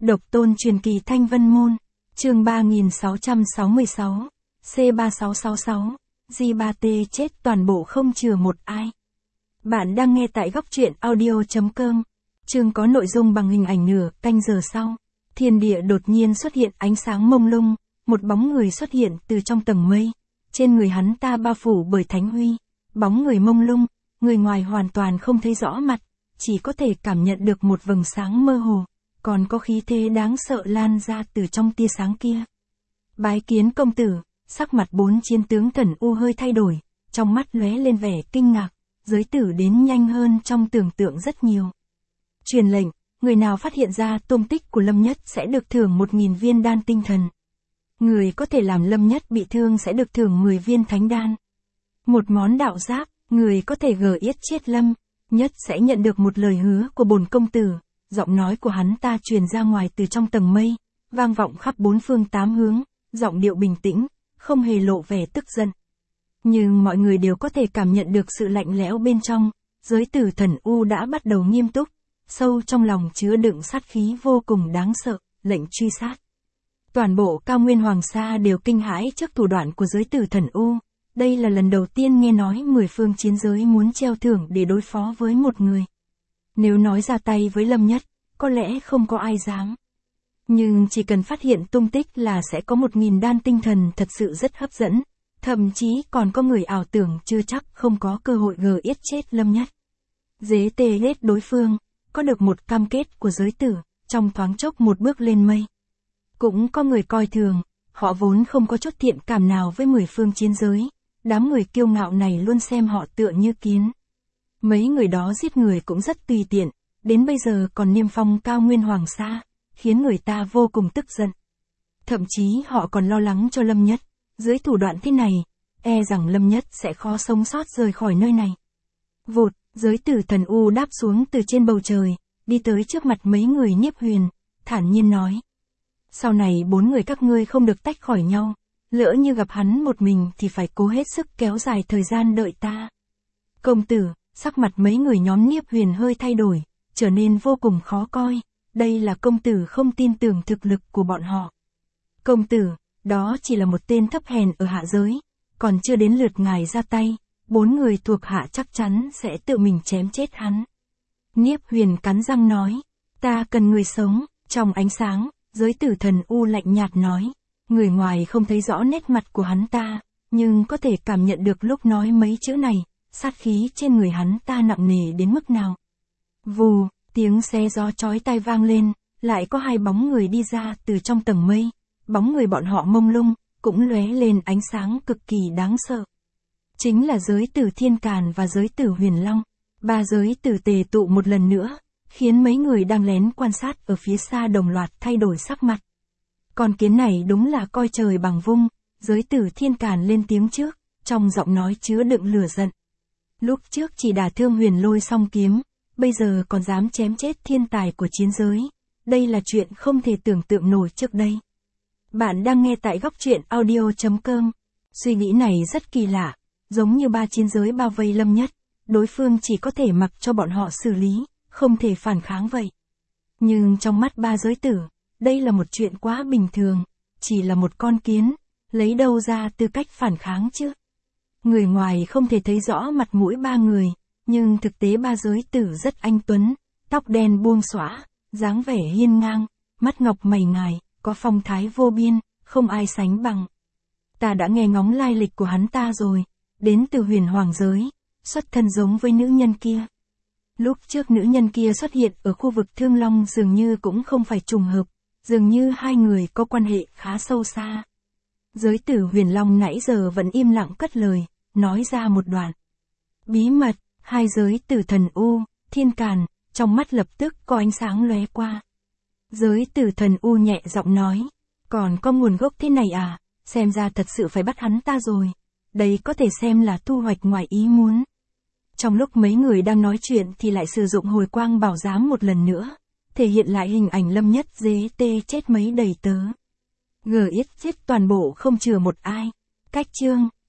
Độc tôn truyền kỳ Thanh Vân Môn, chương 3666, C3666, J3T chết toàn bộ không chừa một ai. Bạn đang nghe tại góc truyện audio.com, chương có nội dung bằng hình ảnh nửa canh giờ sau. Thiên địa đột nhiên xuất hiện ánh sáng mông lung, một bóng người xuất hiện từ trong tầng mây. Trên người hắn ta bao phủ bởi thánh huy, bóng người mông lung, người ngoài hoàn toàn không thấy rõ mặt, chỉ có thể cảm nhận được một vầng sáng mơ hồ, còn có khí thế đáng sợ lan ra từ trong tia sáng kia. Bái kiến công tử, sắc mặt bốn chiến tướng Thần U hơi thay đổi, trong mắt lóe lên vẻ kinh ngạc, giới tử đến nhanh hơn trong tưởng tượng rất nhiều. Truyền lệnh, người nào phát hiện ra tung tích của Lâm Nhất sẽ được thưởng 1.000 viên đan tinh thần. Người có thể làm Lâm Nhất bị thương sẽ được thưởng 10 viên thánh đan. Một món đạo giáp, người có thể gờ yết chết Lâm Nhất sẽ nhận được một lời hứa của bổn công tử. Giọng nói của hắn ta truyền ra ngoài từ trong tầng mây, vang vọng khắp bốn phương tám hướng, giọng điệu bình tĩnh, không hề lộ vẻ tức giận. Nhưng mọi người đều có thể cảm nhận được sự lạnh lẽo bên trong, giới tử Thần U đã bắt đầu nghiêm túc, sâu trong lòng chứa đựng sát khí vô cùng đáng sợ, lệnh truy sát. Toàn bộ cao nguyên Hoàng Sa đều kinh hãi trước thủ đoạn của giới tử Thần U, đây là lần đầu tiên nghe nói 10 phương chiến giới muốn treo thưởng để đối phó với một người. Nếu nói ra tay với Lâm Nhất, có lẽ không có ai dám. Nhưng chỉ cần phát hiện tung tích là sẽ có 1.000 đan tinh thần thật sự rất hấp dẫn. Thậm chí còn có người ảo tưởng chưa chắc không có cơ hội gờ yết chết Lâm Nhất. Dế tê hết đối phương, có được một cam kết của giới tử, trong thoáng chốc một bước lên mây. Cũng có người coi thường, họ vốn không có chút thiện cảm nào với 10 phương chiến giới. Đám người kiêu ngạo này luôn xem họ tựa như kiến. Mấy người đó giết người cũng rất tùy tiện, đến bây giờ còn niêm phong cao nguyên Hoàng Sa, khiến người ta vô cùng tức giận. Thậm chí họ còn lo lắng cho Lâm Nhất, dưới thủ đoạn thế này, e rằng Lâm Nhất sẽ khó sống sót rời khỏi nơi này. Vụt, giới tử Thần U đáp xuống từ trên bầu trời, đi tới trước mặt mấy người Nhiếp Huyền, thản nhiên nói. Sau này 4 người các ngươi không được tách khỏi nhau, lỡ như gặp hắn một mình thì phải cố hết sức kéo dài thời gian đợi ta. Công tử, sắc mặt mấy người nhóm Nhiếp Huyền hơi thay đổi, trở nên vô cùng khó coi, đây là công tử không tin tưởng thực lực của bọn họ. Công tử, đó chỉ là một tên thấp hèn ở hạ giới, còn chưa đến lượt ngài ra tay, 4 người thuộc hạ chắc chắn sẽ tự mình chém chết hắn. Nhiếp Huyền cắn răng nói, ta cần người sống, trong ánh sáng, giới tử Thần U lạnh nhạt nói, người ngoài không thấy rõ nét mặt của hắn ta, nhưng có thể cảm nhận được lúc nói mấy chữ này, sát khí trên người hắn ta nặng nề đến mức nào. Vù, tiếng xe gió chói tai vang lên, lại có 2 bóng người đi ra từ trong tầng mây, bóng người bọn họ mông lung, cũng lóe lên ánh sáng cực kỳ đáng sợ. Chính là giới tử Thiên Càn và giới tử Huyền Long, 3 giới tử tề tụ một lần nữa, khiến mấy người đang lén quan sát ở phía xa đồng loạt thay đổi sắc mặt. Con kiến này đúng là coi trời bằng vung, giới tử Thiên Càn lên tiếng trước, trong giọng nói chứa đựng lửa giận. Lúc trước chỉ đả thương Huyền Lôi song kiếm, bây giờ còn dám chém chết thiên tài của chiến giới. Đây là chuyện không thể tưởng tượng nổi trước đây. Bạn đang nghe tại góc truyện audio.com. Suy nghĩ này rất kỳ lạ, giống như 3 chiến giới bao vây Lâm Nhất, đối phương chỉ có thể mặc cho bọn họ xử lý, không thể phản kháng vậy. Nhưng trong mắt 3 giới tử, đây là một chuyện quá bình thường, chỉ là một con kiến, lấy đâu ra tư cách phản kháng chứ. Người ngoài không thể thấy rõ mặt mũi 3 người, nhưng thực tế 3 giới tử rất anh tuấn, tóc đen buông xõa, dáng vẻ hiên ngang, mắt ngọc mày ngài, có phong thái vô biên, không ai sánh bằng. Ta đã nghe ngóng lai lịch của hắn ta rồi, đến từ Huyền Hoàng giới, xuất thân giống với nữ nhân kia. Lúc trước nữ nhân kia xuất hiện ở khu vực Thương Long dường như cũng không phải trùng hợp, dường như 2 người có quan hệ khá sâu xa. Giới tử Huyền Long nãy giờ vẫn im lặng cất lời, nói ra một đoạn. Bí mật, 2 giới tử Thần U, Thiên Càn, trong mắt lập tức có ánh sáng lóe qua. Giới tử Thần U nhẹ giọng nói, còn có nguồn gốc thế này à, xem ra thật sự phải bắt hắn ta rồi. Đây có thể xem là thu hoạch ngoài ý muốn. Trong lúc mấy người đang nói chuyện thì lại sử dụng hồi quang bảo giám một lần nữa, thể hiện lại hình ảnh Lâm Nhất dế tê chết mấy đầy tớ. Gờ yết chết toàn bộ không chừa một ai. Cách chương